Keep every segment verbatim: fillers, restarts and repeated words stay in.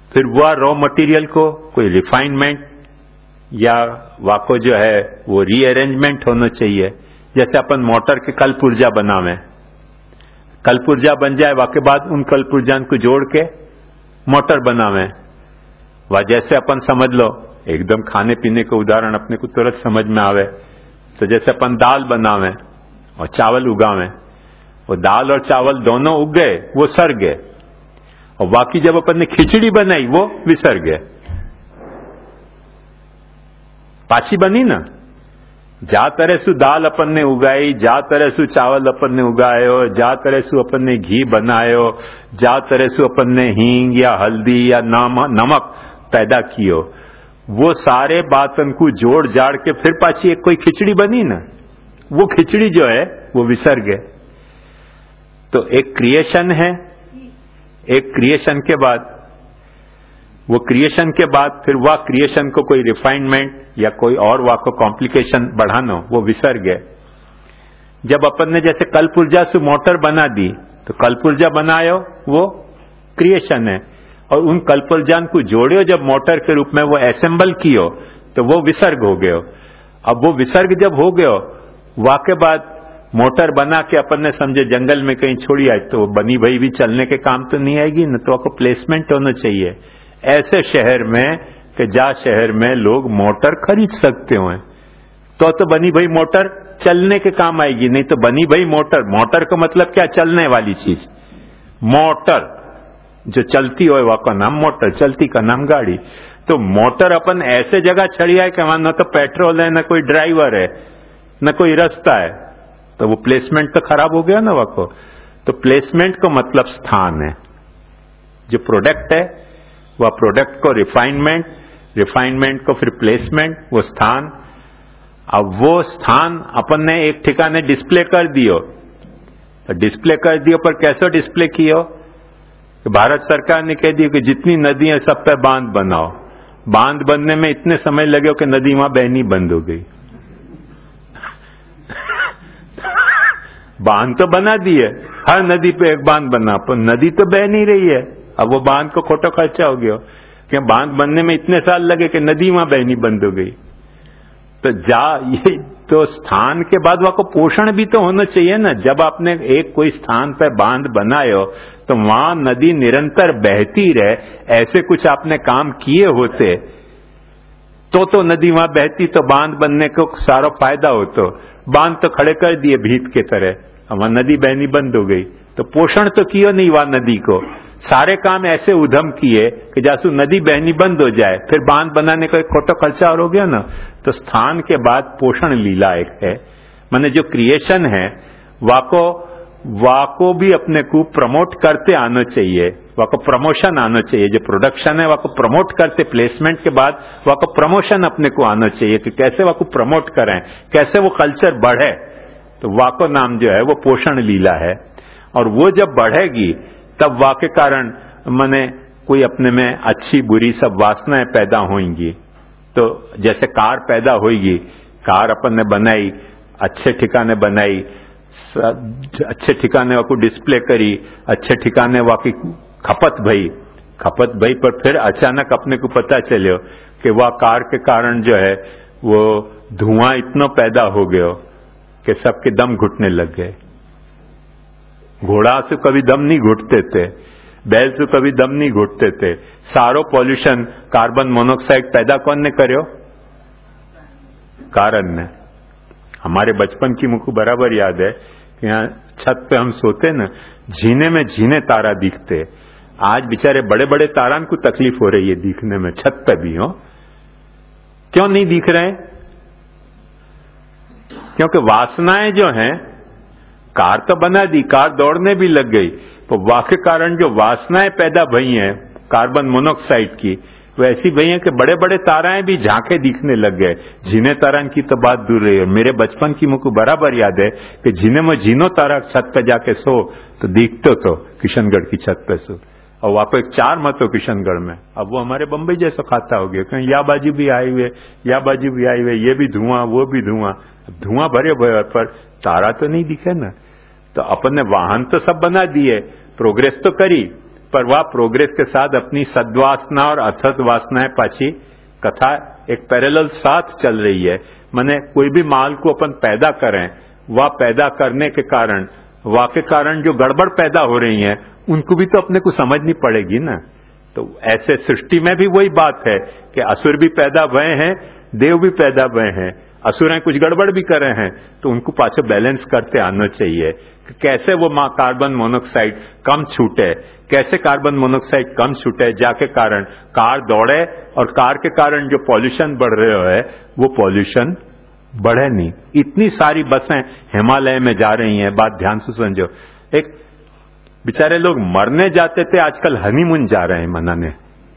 फिर वह raw material को कोई रिफाइनमेंट या वाको जो है वो रीअरेंजमेंट होना चाहिए। जैसे अपन मोटर के कल पुर्जा बनावे, कल पुर्जा बन जाए वाके बाद उन कल पुर्जान को जोड़ के मोटर बनावे। वह जैसे अपन समझ लो एकदम खाने पीने के उदाहरण अपने को तुरंत समझ में आवे, तो जैसे अपन दाल बनावे और चावल उगावे, वो दाल और चावल दोनों उग गए, वो सर गए, और बाकी जब अपन ने खिचड़ी बनाई वो विसर गए। पाछी बनी ना, जा तरह सु दाल अपन ने उगाई, जा तरह सु चावल अपन ने उगायो, जा तरह सु अपन ने घी बनायो, जा तरह सु अपन ने हींग या हल्दी या नाम नमक पैदा कियो, वो सारे बातन को जोड़ जाड़ के फिर पाछी एक कोई खिचड़ी बनी ना, वो खिचड़ी जो है वो विसर गए। तो एक क्रिएशन है, एक क्रिएशन के बाद वो क्रिएशन के बाद फिर वह क्रिएशन को कोई रिफाइनमेंट या कोई और वह को कॉम्प्लिकेशन बढ़ाना, वो विसर गए। जब अपन ने जैसे कल पुर्जा से मोटर बना दी, तो कल पुर्जा बनायो वो क्रिएशन है, और उन कल पुर्जान को जोड़ियो जब मोटर के रूप में वो असेंबल कियो, तो वो विसर्ग हो गयो। अब वो विसर्ग जब हो गयो, वाके बाद मोटर बना के अपन ने समझे जंगल में कहीं छोड़ी आई, तो बनी भई भी चलने के काम तो नहीं आएगी न, तो आपको प्लेसमेंट होना चाहिए ऐसे शहर में कि जा शहर में लोग मोटर खरीद सकते हो, तो तो बनी भई मोटर चलने के काम आएगी। नहीं तो बनी भई मोटर, मोटर का मतलब क्या, चलने वाली चीज। मोटर जो चलती हो वह का नाम मोटर, चलती का नाम गाड़ी। तो मोटर अपन ऐसे जगह छड़ी है कि वहां न तो पेट्रोल है, न कोई ड्राइवर है, न कोई रास्ता है, तो वो प्लेसमेंट तो खराब हो गया ना वह को। तो प्लेसमेंट का मतलब स्थान है। जो प्रोडक्ट है वह प्रोडक्ट को रिफाइनमेंट, रिफाइनमेंट को फिर प्लेसमेंट, वो स्थान। अब वो स्थान अपन ने एक ठिकाने डिस्प्ले कर दियो, तो डिस्प्ले कर दियो पर कैसे डिस्प्ले कियो, कि भारत सरकार ने कह दिया कि जितनी नदी है सब पे बांध बनाओ। बांध बनने में इतने समय लगे कि नदी वहां बहनी बंद हो गई। बांध तो बना दिए, हर नदी पे एक बांध बना, पर नदी तो बह नहीं रही है। अब वो बांध को खोटा खर्चा हो गया, कि बांध बनने में इतने साल लगे कि नदी वहां बहनी बंद हो गई। तो जा ये तो स्थान के बाद वहां को पोषण भी तो होना चाहिए ना। जब आपने एक कोई स्थान पर बांध बनायो तो वहां नदी निरंतर बहती रहे, ऐसे कुछ आपने काम किए होते तो तो नदी वहां बहती, तो बांध बनने को सारा फायदा होता। बांध तो खड़े कर दिए भीत के तरह, वहां नदी बहनी बंद हो गई, तो पोषण तो किया नहीं वहां नदी को। सारे काम ऐसे उधम किए कि जासू नदी बहनी बंद हो जाए, फिर बांध बनाने का एक खोटा खर्चा और हो गया ना। तो स्थान के बाद पोषण लीला एक है, माने जो क्रिएशन है वाको वाको भी अपने को प्रमोट करते आना चाहिए, वाको प्रमोशन आना चाहिए। जो प्रोडक्शन है वाको प्रमोट करते, प्लेसमेंट के बाद वाको प्रमोशन अपने को आना चाहिए कि कैसे वाको प्रमोट करें, कैसे वो कल्चर बढ़े। तो वाको नाम जो है वो पोषण लीला है, और वो जब बढ़ेगी तब वाके कारण माने कोई अपने में अच्छी बुरी सब वासनाएं पैदा होंगी। तो जैसे कार पैदा होगी, कार अपन ने बनाई, अच्छे ठिकाने बनाई, अच्छे ठिकाने वाको डिस्प्ले करी, अच्छे ठिकाने वाकी खपत भई, खपत भई पर फिर अचानक अपने को पता चलो कि वह कार के कारण जो है वो धुआं इतना पैदा हो गया कि सबके दम घुटने लग गए। घोड़ा से कभी दम नहीं घुटते थे, बैल से कभी दम नहीं घुटते थे। सारो पॉल्यूशन कार्बन मोनोक्साइड पैदा कौन ने करो, कारण ने। हमारे बचपन की मुझको बराबर याद है कि यहाँ छत पे हम सोते ना, झीने में झीने तारा दिखते। आज बेचारे बड़े बड़े तारान को तकलीफ हो रही है दिखने में, छत पे भी हो। क्यों नहीं दिख रहे? क्योंकि वासनाएं जो हैं, कार तो बना दी, कार दौड़ने भी लग गई, तो वाके कारण जो वासनाएं पैदा भई हैं कार्बन मोनोक्साइड की, वो ऐसी भई हैं कि बड़े बड़े ताराएं भी झांके दिखने लग गए। झीने तारा की तो बात दूर रही है, मेरे बचपन की मुझको बराबर याद है कि झीने में झीनो तारा छत पे जाके सो तो दिखते तो किशनगढ़ की छत पे सो, और वहां पर एक चार मत हो किशनगढ़ में। अब वो हमारे बंबई जैसा खाता हो गया, कहीं या बाजू भी आए हुए, या बाजू भी आए हुए, ये भी धुआं वो भी धुआं, धुआं भरे भरे पर तारा तो नहीं दिखे ना। तो अपन ने वाहन तो सब बना दिए, प्रोग्रेस तो करी, पर वह प्रोग्रेस के साथ अपनी सद्वासना और असद वासनाएं पाछी कथा एक पैरेलल साथ चल रही है। माने कोई भी माल को अपन पैदा करें, वह पैदा करने के कारण वह के कारण जो गड़बड़ पैदा हो रही है उनको भी तो अपने को समझनी पड़ेगी ना। तो ऐसे सृष्टि में भी वही बात है कि असुर भी पैदा हुए हैं, देव भी पैदा हुए हैं। असुर कुछ गड़बड़ भी कर रहे हैं तो उनको पाछे बैलेंस करते आना चाहिए कि कैसे वो मां कार्बन मोनोक्साइड कम छूटे, कैसे कार्बन मोनोक्साइड कम छूटे, जाके कारण कार दौड़े और कार के कारण जो पॉल्यूशन बढ़ रहा है वो पॉल्यूशन बढ़े नहीं। इतनी सारी बसें हिमालय में जा रही हैं, बात ध्यान से समझो। एक बेचारे लोग मरने जाते थे, आजकल हनीमून जा रहे हैं मनाने।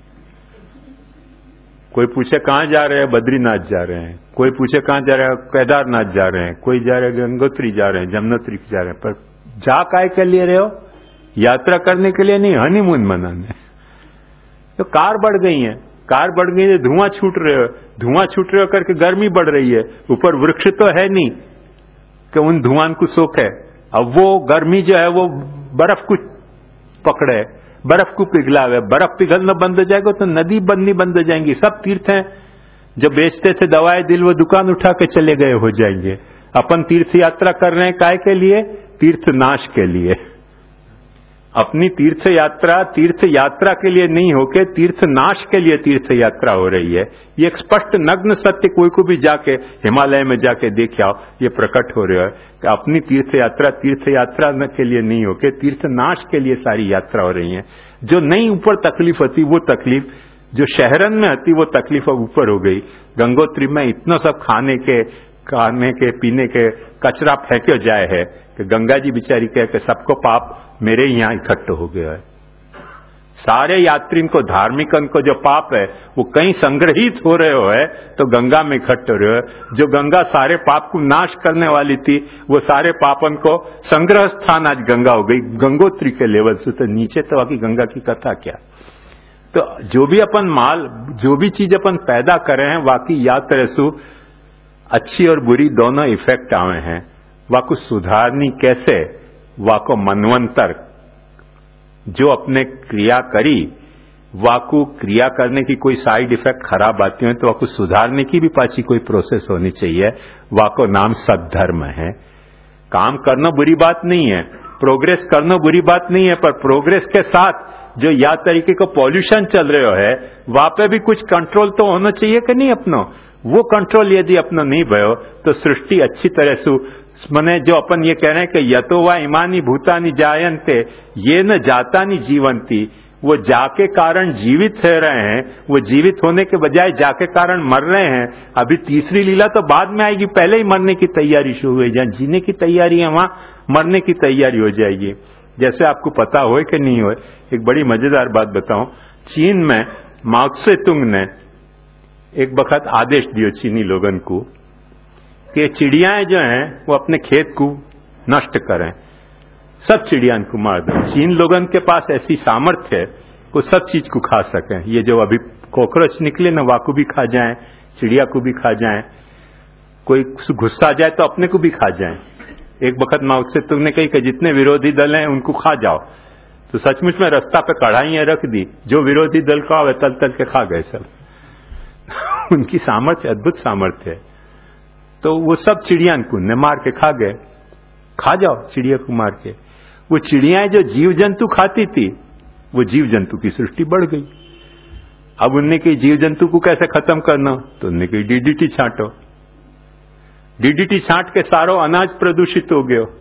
कोई पूछे कहां जा रहे हैं, बद्रीनाथ जा रहे हैं। कोई पूछे कहां जा रहे हैं, केदारनाथ जा रहे हैं। कोई जा रहे हैं गंगोत्री जा रहे हैं, जमुनोत्री जा रहे हैं। पर जा काय के लिए रहे हो? यात्रा करने के लिए नहीं, हनीमून मनाने। तो कार बढ़ गई है, कार बढ़ गई है, धुआं छूट रहे हो, धुआं छूट रहे हो करके गर्मी बढ़ रही है। ऊपर वृक्ष तो है नहीं कि उन धुआं को सोखे। अब वो गर्मी जो है वो बर्फ को पकड़े, बर्फ को पिघलावे। बर्फ पिघलना बंद हो जाएगा तो नदी बननी बंद हो जाएंगी। सब तीर्थ हैं जो बेचते थे दवाएं दिल, वो दुकान उठा के चले गए हो जाएंगे। अपन तीर्थ यात्रा कर रहे हैं काय के लिए? तीर्थ नाश के लिए। अपनी तीर्थ यात्रा तीर्थ यात्रा के लिए नहीं होके तीर्थ नाश के लिए तीर्थ यात्रा हो रही है। ये एक स्पष्ट नग्न सत्य कोई को भी जाके हिमालय में जाके देख आओ, ये प्रकट हो रहा है कि अपनी तीर्थ यात्रा तीर्थ यात्रा के लिए नहीं होके तीर्थ नाश के लिए सारी यात्रा हो रही है। जो नहीं ऊपर तकलीफ होती वो तकलीफ जो शहरन में होती वो तकलीफ अब ऊपर हो गई। गंगोत्री में इतना सब खाने के खाने के पीने के कचरा फेंके जाए है कि गंगा जी बिचारी कह के सबको पाप मेरे यहाँ इकट्ठे हो गया है। सारे यात्री को धार्मिक को जो पाप है वो कहीं संग्रहित हो रहे हो है तो गंगा में इकट्ठे हो रहे हो। जो गंगा सारे पाप को नाश करने वाली थी वो सारे पापन को संग्रह स्थान आज गंगा हो गई। गंगोत्री के लेवल से तो नीचे तो बाकी गंगा की कथा क्या। तो जो भी अपन माल जो भी चीज अपन पैदा करे हैं वाकई या तरह से अच्छी और बुरी दोनों इफेक्ट आवे हैं। वाको सुधारनी कैसे? वाको मनवंतर जो अपने क्रिया करी वाकु क्रिया करने की कोई साइड इफेक्ट खराब आती है तो वाको सुधारने की भी पाची कोई प्रोसेस होनी चाहिए। वाको नाम सद्धर्म है। काम करना बुरी बात नहीं है, प्रोग्रेस करना बुरी बात नहीं है, पर प्रोग्रेस के साथ जो या तरीके का पॉल्यूशन चल रहे है वहां पे भी कुछ कंट्रोल तो होना चाहिए कि नहीं अपना। वो कंट्रोल यदि अपना नहीं भयो तो सृष्टि अच्छी तरह से मने जो अपन ये कह रहे हैं कि यतो वा इमानी भूतानी जायन्ते ये न जातानी जीवंती, वो जाके कारण जीवित रह रहे हैं, वो जीवित होने के बजाय जाके कारण मर रहे हैं। अभी तीसरी लीला तो बाद में आएगी, पहले ही मरने की तैयारी शुरू हुई। जहां जीने की तैयारी है वहां मरने की तैयारी हो जाएगी। जैसे आपको पता हो कि नहीं हो, एक बड़ी मजेदार बात बताऊं। चीन में माओ त्से तुंग ने एक वक्त आदेश दियो चीनी लोगन को कि चिड़ियाएं जो हैं वो अपने खेत को नष्ट करें, सब चिड़िया को मार दें। चीन लोगन के पास ऐसी सामर्थ्य है वो सब चीज को खा सकें। ये जो अभी कॉकरोच निकले ना वाकू भी खा जाएं, चिड़िया को भी खा जाएं, कोई गुस्सा जाए तो अपने को भी खा जाएं। एक वक्त माओ त्से तुंग ने कही कि जितने विरोधी दल हैं उनको खा जाओ। तो सचमुच में रास्ता पे कढ़ाइयां रख दी, जो विरोधी दल का आवे तल तल के खा गए सब। उनकी सामर्थ्य अद्भुत सामर्थ्य है। तो वो सब चिड़िया को ने मार के खा गए। खा जाओ चिड़िया को मार के। वो चिड़ियाएं जो जीव जंतु खाती थी वो जीव जंतु की सृष्टि बढ़ गई। अब उनने कही जीव जंतु को कैसे खत्म करना, तो उनने कही डीडीटी छांटो। डीडीटी छांट के सारो अनाज प्रदूषित हो गयो।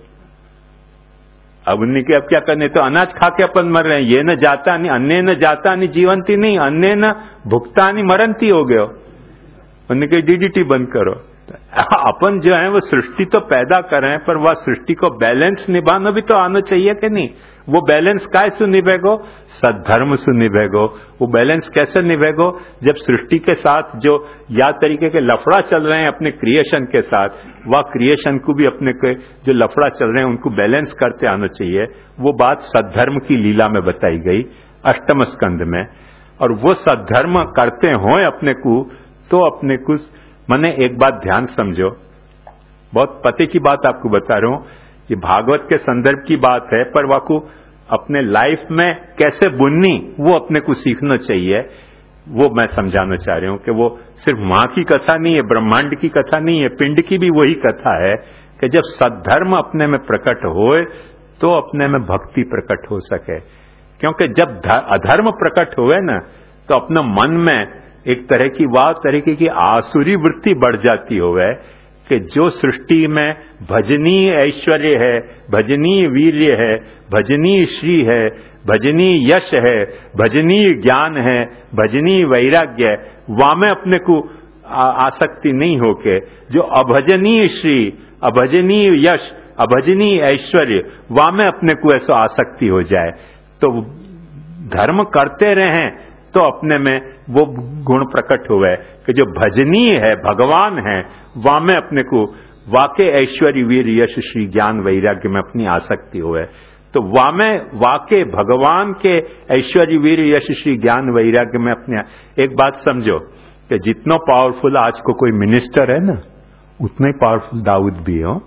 अब उनने के अब क्या करने, तो अनाज खा के अपन मर रहे हैं। ये न जाता नहीं अन्य न जाता नहीं जीवंती नहीं, अन्य न भुगता नहीं मरंती हो गयो। उनने कही डीडीटी बंद करो। अपन जो है वो सृष्टि तो पैदा कर रहे हैं पर वह सृष्टि को बैलेंस निभाना भी तो आना चाहिए कि नहीं। वो बैलेंस काय से निभेगो? सद्धर्म से निभेगो। वो बैलेंस कैसे निभेगो? जब सृष्टि के साथ जो या तरीके के लफड़ा चल रहे हैं अपने क्रिएशन के साथ, वह क्रिएशन को भी अपने के जो लफड़ा चल रहे हैं उनको बैलेंस करते आना चाहिए। वो बात सद्धर्म की लीला में बताई गई अष्टम स्कंद में। और वो सद्धर्म करते हो अपने को तो अपने को मैंने एक बात ध्यान समझो, बहुत पते की बात आपको बता रहा हूं। ये भागवत के संदर्भ की बात है पर वाकू अपने लाइफ में कैसे बुननी वो अपने को सीखना चाहिए। वो मैं समझाना चाह रही हूं कि वो सिर्फ मां की कथा नहीं है, ब्रह्मांड की कथा नहीं है, पिंड की भी वही कथा है कि जब सद्धर्म अपने में प्रकट होए तो अपने में भक्ति प्रकट हो सके। क्योंकि जब अधर्म प्रकट हुए ना तो अपना मन में एक तरह की वाह तरीके की आसुरी वृत्ति बढ़ जाती होवे कि जो सृष्टि में भजनीय ऐश्वर्य है, भजनीय वीर्य है, भजनीय श्री है, भजनीय यश है, भजनीय ज्ञान है, भजनीय वैराग्य है, वहां में अपने को आसक्ति नहीं होके जो अभजनीय श्री, अभजनीय यश, अभजनीय ऐश्वर्य, वहां में अपने को ऐसा आसक्ति हो जाए तो धर्म करते रहें तो अपने में वो गुण प्रकट हुए कि जो भजनीय है, भगवान है, वहां में अपने को वाकई ऐश्वर्य वीर यश श्री ज्ञान वैराग्य में अपनी आसक्ति हुए तो वहां में वाकई भगवान के ऐश्वर्य वीर यश श्री ज्ञान वैराग्य में अपने। एक बात समझो कि जितना पावरफुल आज को कोई मिनिस्टर है ना उतना ही पावरफुल दाऊद भी हो,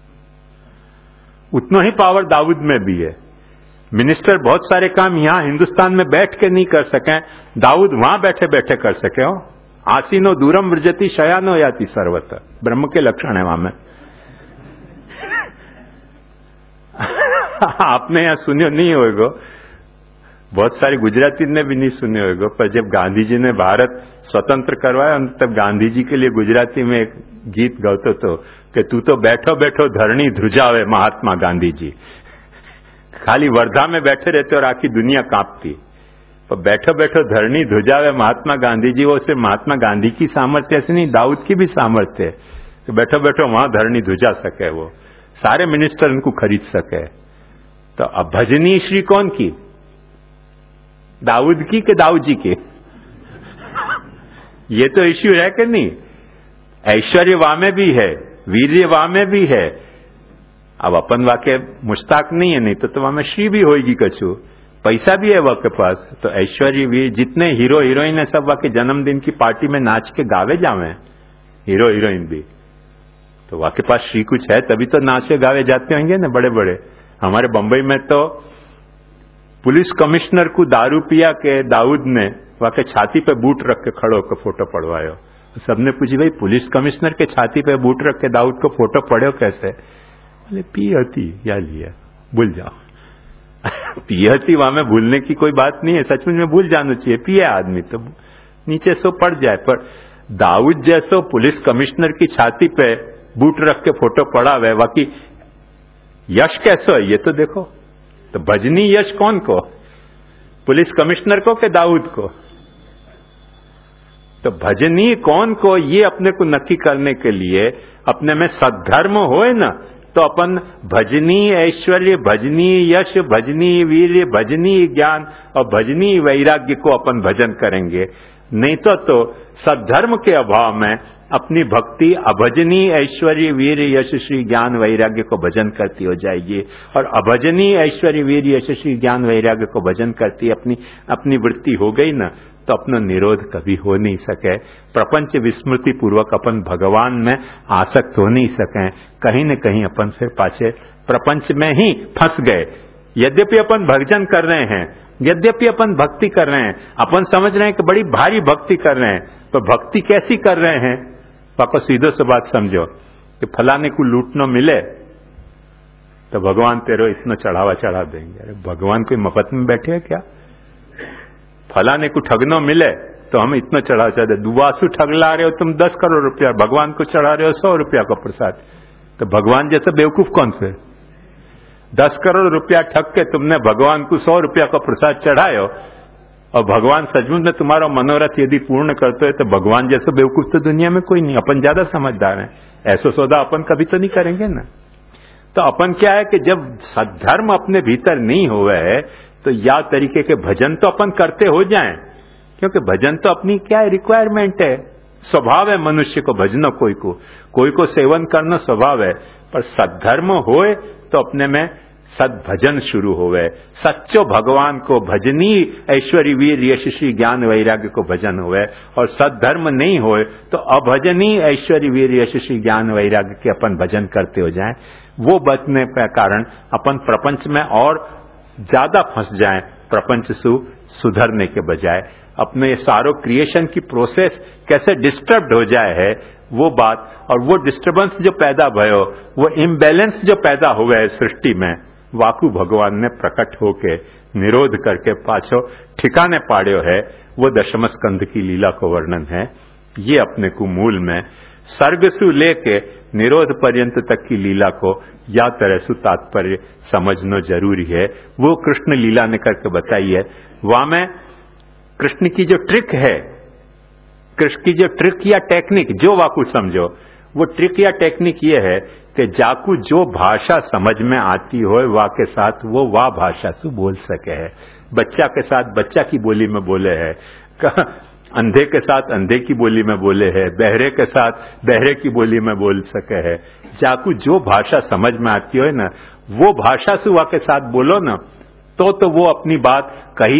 उतना ही पावर दाऊद में भी है। मिनिस्टर बहुत सारे काम यहां हिंदुस्तान में बैठ के नहीं कर सके, दाऊद वहां बैठे बैठे कर सके हो। आसीनो दूरम वृजति शयानो याति सर्वत्र, ब्रह्म के लक्षण है वहां में। आपने यहां सुनियो नहीं होगा, बहुत सारे गुजराती ने भी नहीं सुने होगा, पर जब गांधी जी ने भारत स्वतंत्र करवाया तब गांधी जी के लिए गुजराती में एक गीत गाते तो कि तू तो बैठो बैठो धरणी ध्रुजावे महात्मा गांधी जी। खाली वर्धा में बैठे रहते और आखी दुनिया कांपती, पर बैठो बैठो धरणी ध्रुजावे महात्मा गांधी जी। वो सिर्फ महात्मा गांधी की सामर्थ्य से नहीं, दाऊद की भी सामर्थ्य है कि बैठो बैठो वहां धरणी ध्रुजा सके, वो सारे मिनिस्टर उनको खरीद सके। तो अब भजनी श्री कौन की, दाऊद की कि दाऊद जी की? ये तो इश्यू है कि नहीं? ऐश्वर्य वहां में भी है, वीर्य वहां में भी है। अब अपन वाके मुश्ताक नहीं है, नहीं तो, तो वहां में श्री भी होगी कछु, पैसा भी है वह के पास। तो ऐश्वर्य वीर जितने हीरो हीरोइन है सब वाके जन्मदिन की पार्टी में नाच के गावे जावे, हीरो हीरोइन भी। तो वाके पास श्री कुछ है तभी तो नाचे गावे जाते होंगे ना बड़े बड़े। हमारे बंबई में तो पुलिस कमिश्नर को दारू पिया के दाऊद ने वाके छाती पे बूट रख के खड़ो होकर फोटो पड़वायो। तो सबने पूछी भाई पुलिस कमिश्नर के छाती पे बूट रख के दाऊद को फोटो पड़े कैसे? बोले पी हती या लिया, भूल जाओ। पी हती वहां में भूलने की कोई बात नहीं है, सचमुच में भूल जाना चाहिए। पिए आदमी तो नीचे सो पड़ जाए, पर दाऊद जैसो पुलिस कमिश्नर की छाती पे बूट रख के फोटो पड़ा हुआ है, बाकी यश कैसो है ये तो देखो। तो भजनी यश कौन को, पुलिस कमिश्नर को कि दाऊद को? तो भजनी कौन को ये अपने को नक्की करने के लिए अपने में सद्धर्म होए ना तो अपन भजनी ऐश्वर्य, भजनी यश, भजनी वीर्य, भजनी ज्ञान और भजनी वैराग्य को अपन भजन करेंगे। नहीं तो तो सद्धर्म के अभाव में अपनी भक्ति अभजनी ऐश्वर्य वीर यश श्री ज्ञान वैराग्य को भजन करती हो जाएगी। और अभजनी ऐश्वर्य वीर यश श्री ज्ञान वैराग्य को भजन करती अपनी अपनी वृत्ति हो गई ना तो अपना निरोध कभी हो नहीं सके। प्रपंच विस्मृति पूर्वक अपन भगवान में आसक्त हो नहीं सके, कहीं न कहीं अपन फिर पाछे प्रपंच में ही फंस गए। यद्यपि अपन भजन कर रहे हैं, यद्यपि अपन भक्ति कर रहे हैं, अपन समझ रहे हैं कि बड़ी भारी भक्ति कर रहे हैं, तो भक्ति कैसी कर रहे हैं? पापा सीधो से बात समझो कि फलाने को लूटना मिले तो भगवान तेरो इतना चढ़ावा चढ़ा देंगे। अरे भगवान कोई मफत में बैठे है क्या? फलाने को ठगना मिले तो हम इतना चढ़ा चढ़ा दे। दुआसु ठगला रहे हो तुम दस करोड़ रुपया, भगवान को चढ़ा रहे हो सौ रुपया का प्रसाद, तो भगवान जैसा बेवकूफ कौन फिर? दस करोड़ रुपया ठग के तुमने भगवान को सौ रुपया का प्रसाद चढ़ायो और भगवान सचमुच में तुम्हारा मनोरथ यदि पूर्ण करते हो तो भगवान जैसा बेवकूफ तो दुनिया में कोई नहीं। अपन ज्यादा समझदार हैं, ऐसा सौदा अपन कभी तो नहीं करेंगे ना। तो अपन क्या है कि जब सद्धर्म अपने भीतर नहीं हुआ है तो या तरीके के भजन तो अपन करते हो जाएं, क्योंकि भजन तो अपनी क्या है रिक्वायरमेंट है, स्वभाव है मनुष्य को भजना, कोई को कोई को सेवन करना स्वभाव है। पर सद्धर्म होए तो अपने में सद्भजन शुरू होवे, सच्चो भगवान को भजनी ऐश्वर्य वीर यशस्वी ज्ञान वैराग्य को भजन होवे। और सद्धर्म नहीं होए तो अभजनी ऐश्वर्य वीर यशस्वी ज्ञान वैराग्य के अपन भजन करते हो जाएं। वो बचने के कारण अपन प्रपंच में और ज्यादा फंस जाएं प्रपंच सु सुधरने के बजाय। अपने सारो क्रिएशन की प्रोसेस कैसे डिस्टर्ब्ड हो जाए है वो बात, और वो डिस्टर्बेंस जो पैदा भयो, वो इम्बैलेंस जो पैदा हुआ है सृष्टि में, वाकू भगवान ने प्रकट होके निरोध करके पाछो ठिकाने पाड़ियो है। वो दशम स्कंध की लीला को वर्णन है। ये अपने को मूल में सर्ग सु लेके निरोध पर्यंत तक की लीला को या तरह सु तात्पर्य समझना जरूरी है। वो कृष्ण लीला ने करके बताई है। वहां में कृष्ण की जो ट्रिक है, कृष्ण की जो ट्रिक या टेक्निक जो वाकू समझो, वो ट्रिक या टेक्निक ये है कि जाकू जो भाषा समझ में आती हो वा के साथ वो वाह भाषा से बोल सके है। बच्चा के साथ बच्चा की बोली में बोले है, अंधे के साथ अंधे की बोली में बोले है, बहरे के साथ बहरे की बोली में बोल सके है। जाकू जो भाषा समझ में आती हो ना, वो भाषा से वा के साथ बोलो ना, तो तो वो अपनी बात कही